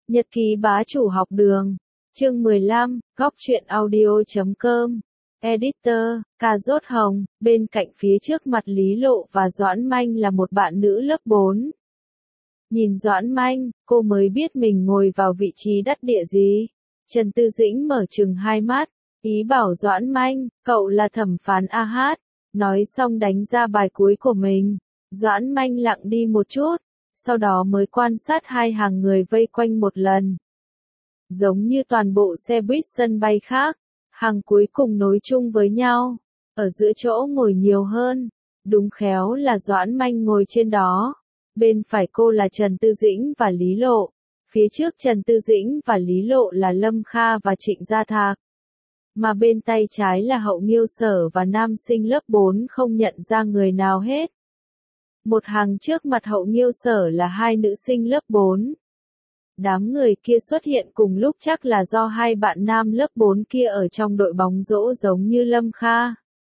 Nhật ký bá chủ học đường. Chương 15, góc truyện audio.com. Editor, Cà Rốt Hồng, bên cạnh phía trước mặt Lý Lộ và Doãn Manh là một bạn nữ lớp 4. Nhìn Doãn Manh, cô mới biết mình ngồi vào vị trí đắc địa gì. Trần Tư Dĩnh mở trừng hai mắt, ý bảo Doãn Manh, cậu là thẩm phán AH. Nói xong đánh ra bài cuối của mình. Doãn Manh lặng đi một chút, sau đó mới quan sát hai hàng người vây quanh một lần. Giống như toàn bộ xe buýt sân bay khác, hàng cuối cùng nối chung với nhau, ở giữa chỗ ngồi nhiều hơn, đúng khéo là Doãn Manh ngồi trên đó. Bên phải cô là Trần Tư Dĩnh và Lý Lộ, phía trước Trần Tư Dĩnh và Lý Lộ là Lâm Kha và Trịnh Gia Thạc. Mà bên tay trái là Hậu Nghiêu Sở và nam sinh lớp 4 không nhận ra người nào hết. Một hàng trước mặt Hậu Nghiêu Sở là hai nữ sinh lớp 4. Đám người kia xuất hiện cùng lúc chắc là do hai bạn nam lớp 4 kia ở trong đội bóng rổ giống như Lâm Kha.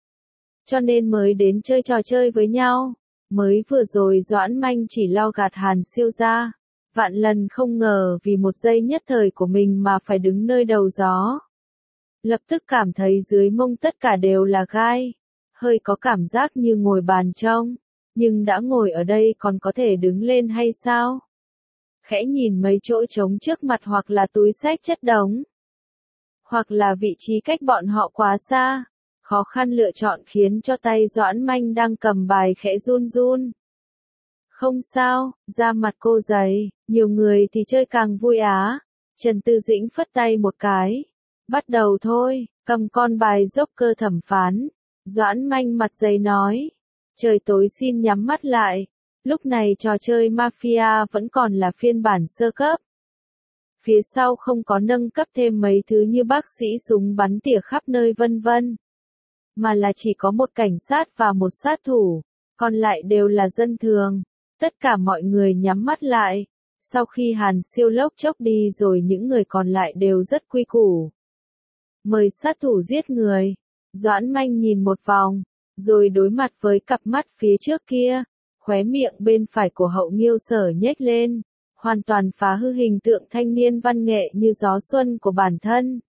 Cho nên mới đến chơi trò chơi với nhau. Mới vừa rồi Doãn Manh chỉ lo gạt Hàn Siêu ra. Vạn lần không ngờ vì một giây nhất thời của mình mà phải đứng nơi đầu gió. Lập tức cảm thấy dưới mông tất cả đều là gai. Hơi có cảm giác như ngồi bàn trông. Nhưng đã ngồi ở đây còn có thể đứng lên hay sao? Khẽ nhìn mấy chỗ trống trước mặt hoặc là túi xách chất đống. Hoặc là vị trí cách bọn họ quá xa. Khó khăn lựa chọn khiến cho tay Doãn Manh đang cầm bài khẽ run run. Không sao, da mặt cô dày, nhiều người thì chơi càng vui á. Trần Tư Dĩnh phất tay một cái. Bắt đầu thôi, cầm con bài dốc cơ thẩm phán. Doãn Manh mặt dày nói. Trời tối xin nhắm mắt lại. Lúc này trò chơi Mafia vẫn còn là phiên bản sơ cấp. Phía sau không có nâng cấp thêm mấy thứ như bác sĩ súng bắn tỉa khắp nơi vân vân. Mà là chỉ có một cảnh sát và một sát thủ. Còn lại đều là dân thường. Tất cả mọi người nhắm mắt lại. Sau khi Hàn Siêu lốc chốc đi rồi những người còn lại đều rất quy củ. Mời sát thủ giết người. Doãn Manh nhìn một vòng. Rồi đối mặt với cặp mắt phía trước kia, khóe miệng bên phải của Hậu Nghiêu Sở nhếch lên, hoàn toàn phá hư hình tượng thanh niên văn nghệ như gió xuân của bản thân.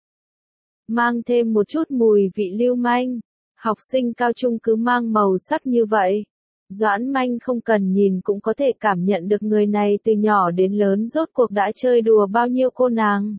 Mang thêm một chút mùi vị lưu manh, học sinh cao trung cứ mang màu sắc như vậy. Doãn Manh không cần nhìn cũng có thể cảm nhận được người này từ nhỏ đến lớn rốt cuộc đã chơi đùa bao nhiêu cô nàng.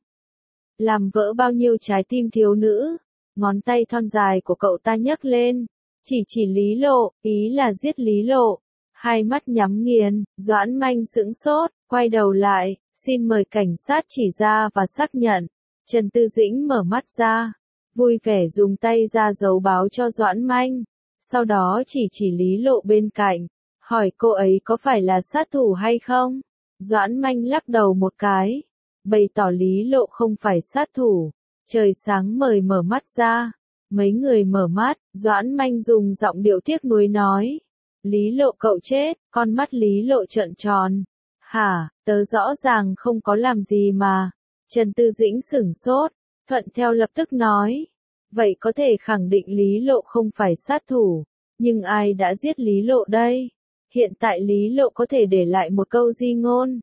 Làm vỡ bao nhiêu trái tim thiếu nữ, ngón tay thon dài của cậu ta nhấc lên. Chỉ Lý Lộ, ý là giết Lý Lộ. Hai mắt nhắm nghiền, Doãn Manh sững sốt, quay đầu lại, xin mời cảnh sát chỉ ra và xác nhận. Trần Tư Dĩnh mở mắt ra, vui vẻ dùng tay ra dấu báo cho Doãn Manh. Sau đó chỉ Lý Lộ bên cạnh, hỏi cô ấy có phải là sát thủ hay không? Doãn Manh lắc đầu một cái, bày tỏ Lý Lộ không phải sát thủ. Trời sáng mời mở mắt ra. Mấy người mở mắt, Doãn Manh dùng giọng điệu tiếc nuối nói. Lý Lộ cậu chết, con mắt Lý Lộ trợn tròn. Hả, tớ rõ ràng không có làm gì mà. Trần Tư Dĩnh sửng sốt, thuận theo lập tức nói. Vậy có thể khẳng định Lý Lộ không phải sát thủ. Nhưng ai đã giết Lý Lộ đây? Hiện tại Lý Lộ có thể để lại một câu di ngôn.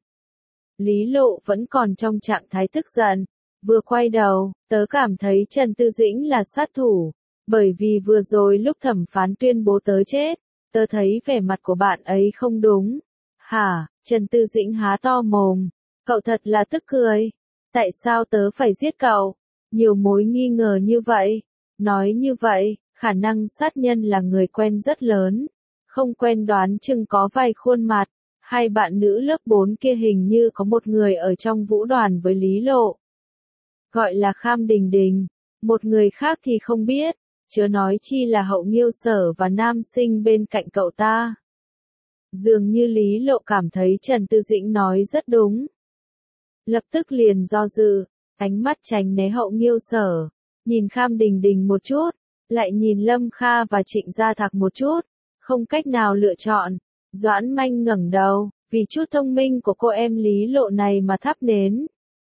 Lý Lộ vẫn còn trong trạng thái tức giận. Vừa quay đầu, tớ cảm thấy Trần Tư Dĩnh là sát thủ, bởi vì vừa rồi lúc thẩm phán tuyên bố tớ chết, tớ thấy vẻ mặt của bạn ấy không đúng. Hả, Trần Tư Dĩnh há to mồm, cậu thật là tức cười. Tại sao tớ phải giết cậu? Nhiều mối nghi ngờ như vậy. Nói như vậy, khả năng sát nhân là người quen rất lớn. Không quen đoán chừng có vài khuôn mặt. Hai bạn nữ lớp 4 kia hình như có một người ở trong vũ đoàn với Lý Lộ. Gọi là Kham Đình Đình, một người khác thì không biết, chớ nói chi là Hậu Nghiêu Sở và nam sinh bên cạnh cậu ta. Dường như Lý Lộ cảm thấy Trần Tư Dĩnh nói rất đúng. Lập tức liền do dự, ánh mắt tránh né Hậu Nghiêu Sở, nhìn Kham Đình Đình một chút, lại nhìn Lâm Kha và Trịnh Gia Thạc một chút, không cách nào lựa chọn. Doãn Manh ngẩng đầu, vì chút thông minh của cô em Lý Lộ này mà thắp nến.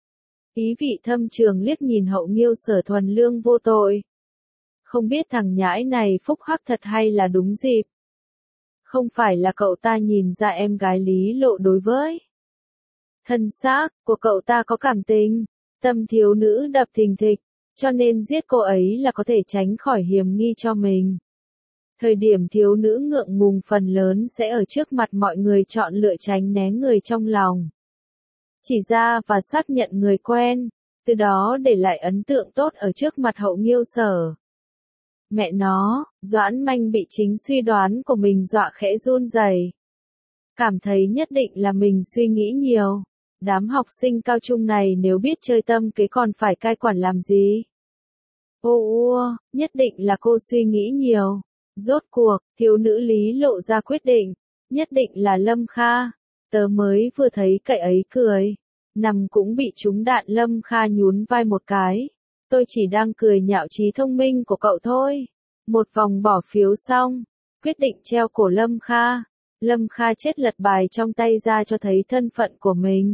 Ý vị thâm trường liếc nhìn Hậu Nghiêu Sở thuần lương vô tội. Không biết thằng nhãi này phúc hắc thật hay là đúng dịp. Không phải là cậu ta nhìn ra em gái Lý Lộ đối với Thân xác của cậu ta có cảm tình, tâm thiếu nữ đập thình thịch, cho nên giết cô ấy là có thể tránh khỏi hiểm nghi cho mình. Thời điểm thiếu nữ ngượng ngùng phần lớn sẽ ở trước mặt mọi người chọn lựa tránh né người trong lòng. Chỉ ra và xác nhận người quen, từ đó để lại ấn tượng tốt ở trước mặt Hậu Nghiêu Sở. Mẹ nó, Doãn Manh bị chính suy đoán của mình dọa khẽ run rẩy. Cảm thấy nhất định là mình suy nghĩ nhiều. Đám học sinh cao trung này nếu biết chơi tâm kế còn phải cai quản làm gì? Nhất định là cô suy nghĩ nhiều. Rốt cuộc, thiếu nữ Lý lộ ra quyết định, nhất định là Lâm Kha. Tớ mới vừa thấy cậy ấy cười, nằm cũng bị trúng đạn. Lâm Kha nhún vai một cái. Tôi chỉ đang cười nhạo trí thông minh của cậu thôi. Một vòng bỏ phiếu xong, quyết định treo cổ Lâm Kha. Lâm Kha chết lật bài trong tay ra cho thấy thân phận của mình.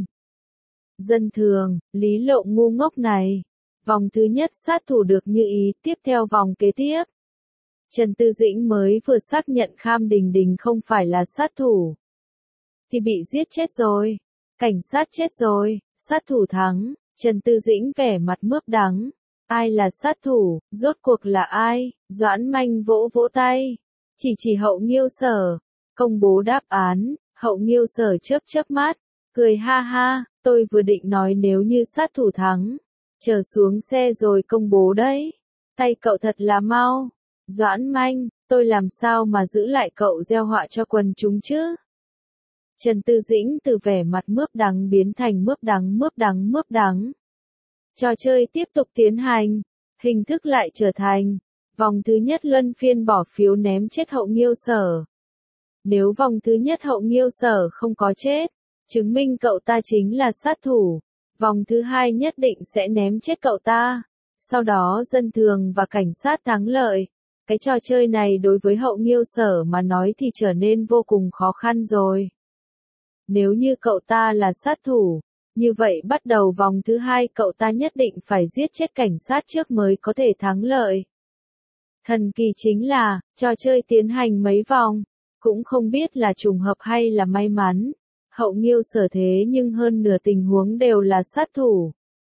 Dân thường, Lý lộ ngu ngốc này. Vòng thứ nhất sát thủ được như ý, tiếp theo vòng kế tiếp. Trần Tư Dĩnh mới vừa xác nhận Kham Đình Đình không phải là sát thủ. Thì bị giết chết rồi. Cảnh sát chết rồi, sát thủ thắng. Trần Tư Dĩnh vẻ mặt mướp đắng. Ai là sát thủ, rốt cuộc là ai? Doãn Manh vỗ vỗ tay. Chỉ Hậu Nghiêu Sở. Công bố đáp án, Hậu Nghiêu Sở chớp mắt. Cười ha ha, tôi vừa định nói nếu như sát thủ thắng. Chờ xuống xe rồi công bố đấy. Tay cậu thật là mau. Doãn Manh, tôi làm sao mà giữ lại cậu gieo họa cho quần chúng chứ? Trần Tư Dĩnh từ vẻ mặt mướp đắng biến thành mướp đắng. Trò chơi tiếp tục tiến hành, hình thức lại trở thành vòng thứ nhất luân phiên bỏ phiếu ném chết Hậu Nghiêu Sở. Nếu vòng thứ nhất Hậu Nghiêu Sở không có chết, chứng minh cậu ta chính là sát thủ. Vòng thứ hai nhất định sẽ ném chết cậu ta. Sau đó dân thường và cảnh sát thắng lợi. Cái trò chơi này đối với Hậu Nghiêu Sở mà nói thì trở nên vô cùng khó khăn rồi. Nếu như cậu ta là sát thủ, như vậy bắt đầu vòng thứ hai cậu ta nhất định phải giết chết cảnh sát trước mới có thể thắng lợi. Thần kỳ chính là, trò chơi tiến hành mấy vòng, cũng không biết là trùng hợp hay là may mắn. Hậu Nghiêu Sở thế nhưng hơn nửa tình huống đều là sát thủ.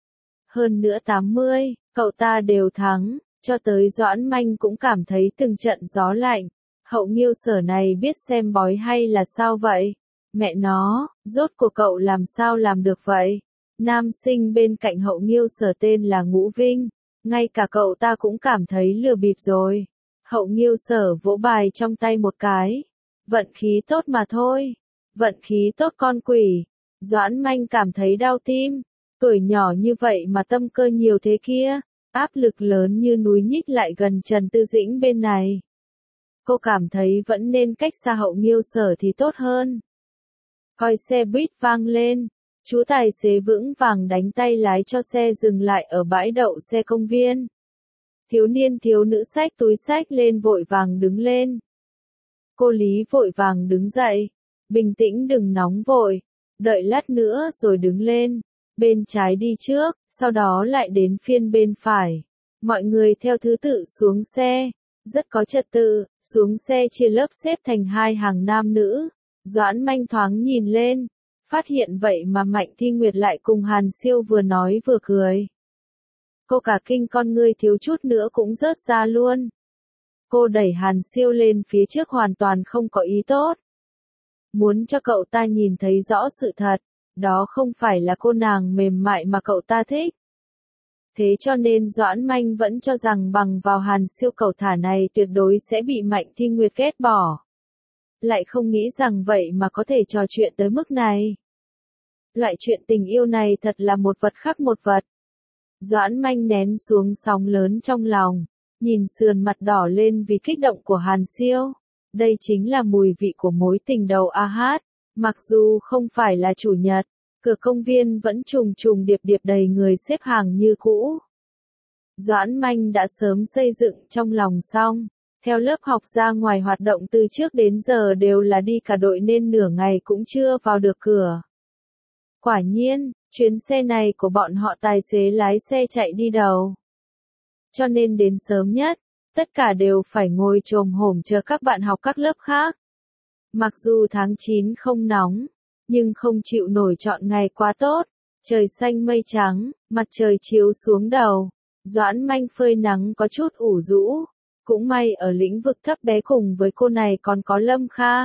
Hơn nữa 80, cậu ta đều thắng, cho tới Doãn Manh cũng cảm thấy từng trận gió lạnh. Hậu Nghiêu Sở này biết xem bói hay là sao vậy? Mẹ nó, rốt cuộc cậu làm sao làm được vậy? Nam sinh bên cạnh Hậu Nghiêu Sở tên là Ngũ Vinh, ngay cả cậu ta cũng cảm thấy lừa bịp rồi. Hậu Nghiêu Sở vỗ bài trong tay một cái. Vận khí tốt mà thôi. Vận khí tốt con quỷ. Doãn Manh cảm thấy đau tim. Tuổi nhỏ như vậy mà tâm cơ nhiều thế kia. Áp lực lớn như núi nhích lại gần Trần Tư Dĩnh bên này. Cô cảm thấy vẫn nên cách xa Hậu Nghiêu Sở thì tốt hơn. Coi xe buýt vang lên. Chú tài xế vững vàng đánh tay lái cho xe dừng lại ở bãi đậu xe công viên. Thiếu niên thiếu nữ xách túi xách lên vội vàng đứng lên. Cô Lý vội vàng đứng dậy. Bình tĩnh đừng nóng vội. Đợi lát nữa rồi đứng lên. Bên trái đi trước, sau đó lại đến phiên bên phải. Mọi người theo thứ tự xuống xe. Rất có trật tự, xuống xe chia lớp xếp thành hai hàng nam nữ. Doãn Manh thoáng nhìn lên. Phát hiện vậy mà Mạnh Thi Nguyệt lại cùng Hàn Siêu vừa nói vừa cười. Cô cả kinh con ngươi thiếu chút nữa cũng rớt ra luôn. Cô đẩy Hàn Siêu lên phía trước hoàn toàn không có ý tốt. Muốn cho cậu ta nhìn thấy rõ sự thật, đó không phải là cô nàng mềm mại mà cậu ta thích. Thế cho nên Doãn Manh vẫn cho rằng bằng vào Hàn Siêu cẩu thả này tuyệt đối sẽ bị Mạnh Thi Nguyệt ghét bỏ. Lại không nghĩ rằng vậy mà có thể trò chuyện tới mức này. Loại chuyện tình yêu này thật là một vật khác một vật. Doãn Manh nén xuống sóng lớn trong lòng, nhìn sườn mặt đỏ lên vì kích động của Hàn Siêu. Đây chính là mùi vị của mối tình đầu a hát. Mặc dù không phải là chủ nhật, cửa công viên vẫn trùng trùng điệp điệp đầy người xếp hàng như cũ. Doãn Manh đã sớm xây dựng trong lòng xong. Theo lớp học ra ngoài hoạt động từ trước đến giờ đều là đi cả đội nên nửa ngày cũng chưa vào được cửa. Quả nhiên, chuyến xe này của bọn họ tài xế lái xe chạy đi đầu. Cho nên đến sớm nhất, tất cả đều phải ngồi chồm hổm chờ các bạn học các lớp khác. Mặc dù tháng 9 không nóng, nhưng không chịu nổi chọn ngày quá tốt. Trời xanh mây trắng, mặt trời chiếu xuống đầu. Doãn Manh phơi nắng có chút ủ rũ. Cũng may ở lĩnh vực thấp bé cùng với cô này còn có Lâm Kha.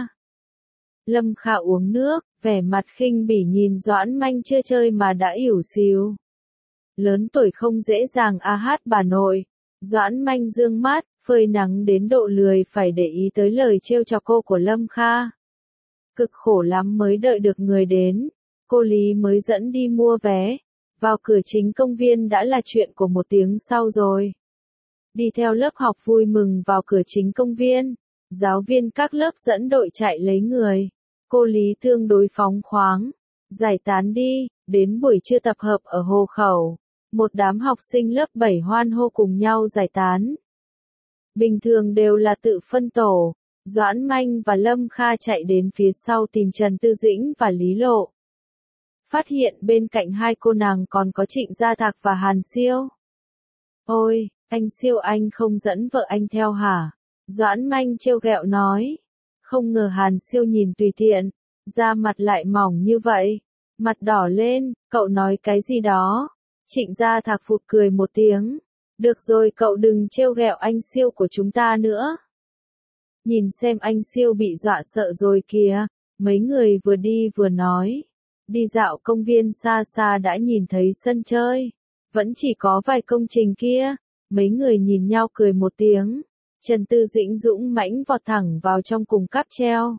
Lâm Kha uống nước, vẻ mặt khinh bỉ nhìn Doãn Manh chưa chơi mà đã ỉu xìu. Lớn tuổi không dễ dàng hát bà nội. Doãn Manh dương mắt, phơi nắng đến độ lười phải để ý tới lời trêu chọc cô của Lâm Kha. Cực khổ lắm mới đợi được người đến. Cô Lý mới dẫn đi mua vé. Vào cửa chính công viên đã là chuyện của 1 tiếng sau rồi. Đi theo lớp học vui mừng vào cửa chính công viên. Giáo viên các lớp dẫn đội chạy lấy người. Cô Lý tương đối phóng khoáng. Giải tán đi, đến buổi trưa tập hợp ở Hồ Khẩu. Một đám học sinh lớp 7 hoan hô cùng nhau giải tán. Bình thường đều là tự phân tổ. Doãn Manh và Lâm Kha chạy đến phía sau tìm Trần Tư Dĩnh và Lý Lộ. Phát hiện bên cạnh hai cô nàng còn có Trịnh Gia Thạc và Hàn Siêu. Ôi, anh Siêu anh không dẫn vợ anh theo hả? Doãn Manh trêu ghẹo nói. Không ngờ Hàn Siêu nhìn tùy tiện, da mặt lại mỏng như vậy. Mặt đỏ lên, cậu nói cái gì đó. Trịnh Gia Thạc phụt cười một tiếng. Được rồi cậu đừng trêu ghẹo anh Siêu của chúng ta nữa. Nhìn xem anh Siêu bị dọa sợ rồi kìa. Mấy người vừa đi vừa nói. Đi dạo công viên xa xa đã nhìn thấy sân chơi. Vẫn chỉ có vài công trình kia. Mấy người nhìn nhau cười một tiếng. Trần Tư Dĩnh dũng mãnh vọt thẳng vào trong cùng cáp treo.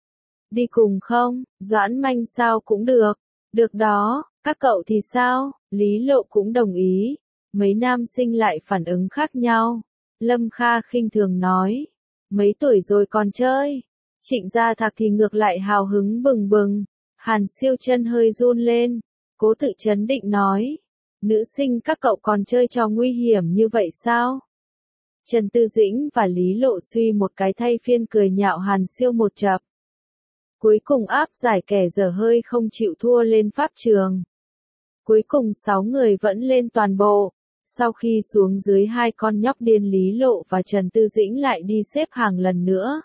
Đi cùng không? Doãn Manh sao cũng được. Được đó, các cậu thì sao? Lý Lộ cũng đồng ý. Mấy nam sinh lại phản ứng khác nhau. Lâm Kha khinh thường nói. Mấy tuổi rồi còn chơi. Trịnh Gia Thạc thì ngược lại hào hứng bừng bừng. Hàn Siêu chân hơi run lên. Cố tự trấn định nói. Nữ sinh các cậu còn chơi trò nguy hiểm như vậy sao? Trần Tư Dĩnh và Lý Lộ suy một cái thay phiên cười nhạo Hàn Siêu một chập. Cuối cùng áp giải kẻ dở hơi không chịu thua lên pháp trường. Cuối cùng 6 người vẫn lên toàn bộ. Sau khi xuống dưới hai con nhóc điên Lý Lộ và Trần Tư Dĩnh lại đi xếp hàng lần nữa.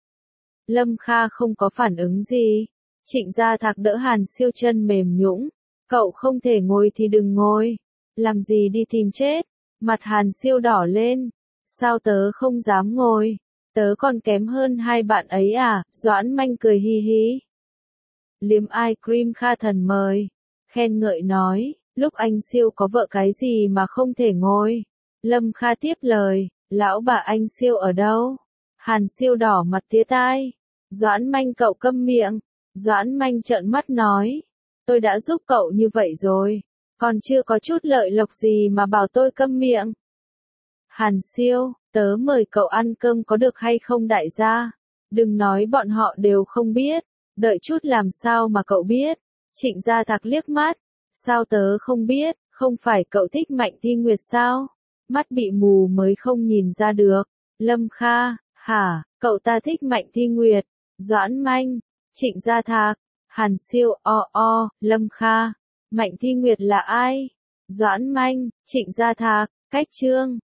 Lâm Kha không có phản ứng gì. Trịnh Gia Thạc đỡ Hàn Siêu chân mềm nhũn. Cậu không thể ngồi thì đừng ngồi. Làm gì đi tìm chết. Mặt Hàn Siêu đỏ lên. Sao tớ không dám ngồi? Tớ còn kém hơn hai bạn ấy à? Doãn Manh cười hi hi. Liếm ai cream Kha thần mời. Khen ngợi nói, lúc anh Siêu có vợ cái gì mà không thể ngồi. Lâm Kha tiếp lời, lão bà anh Siêu ở đâu? Hàn Siêu đỏ mặt tía tai. Doãn Manh cậu câm miệng. Doãn Manh trợn mắt nói, tôi đã giúp cậu như vậy rồi. Còn chưa có chút lợi lộc gì mà bảo tôi câm miệng. Hàn Siêu, tớ mời cậu ăn cơm có được hay không đại gia? Đừng nói bọn họ đều không biết. Đợi chút làm sao mà cậu biết? Trịnh Gia Thạc liếc mắt. Sao tớ không biết, không phải cậu thích Mạnh Thi Nguyệt sao? Mắt bị mù mới không nhìn ra được. Lâm Kha, hả, cậu ta thích Mạnh Thi Nguyệt. Doãn Manh, Trịnh Gia Thạc, Hàn Siêu, Lâm Kha. Mạnh Thi Nguyệt là ai? Doãn Manh, Trịnh Gia Thạc, cách chương.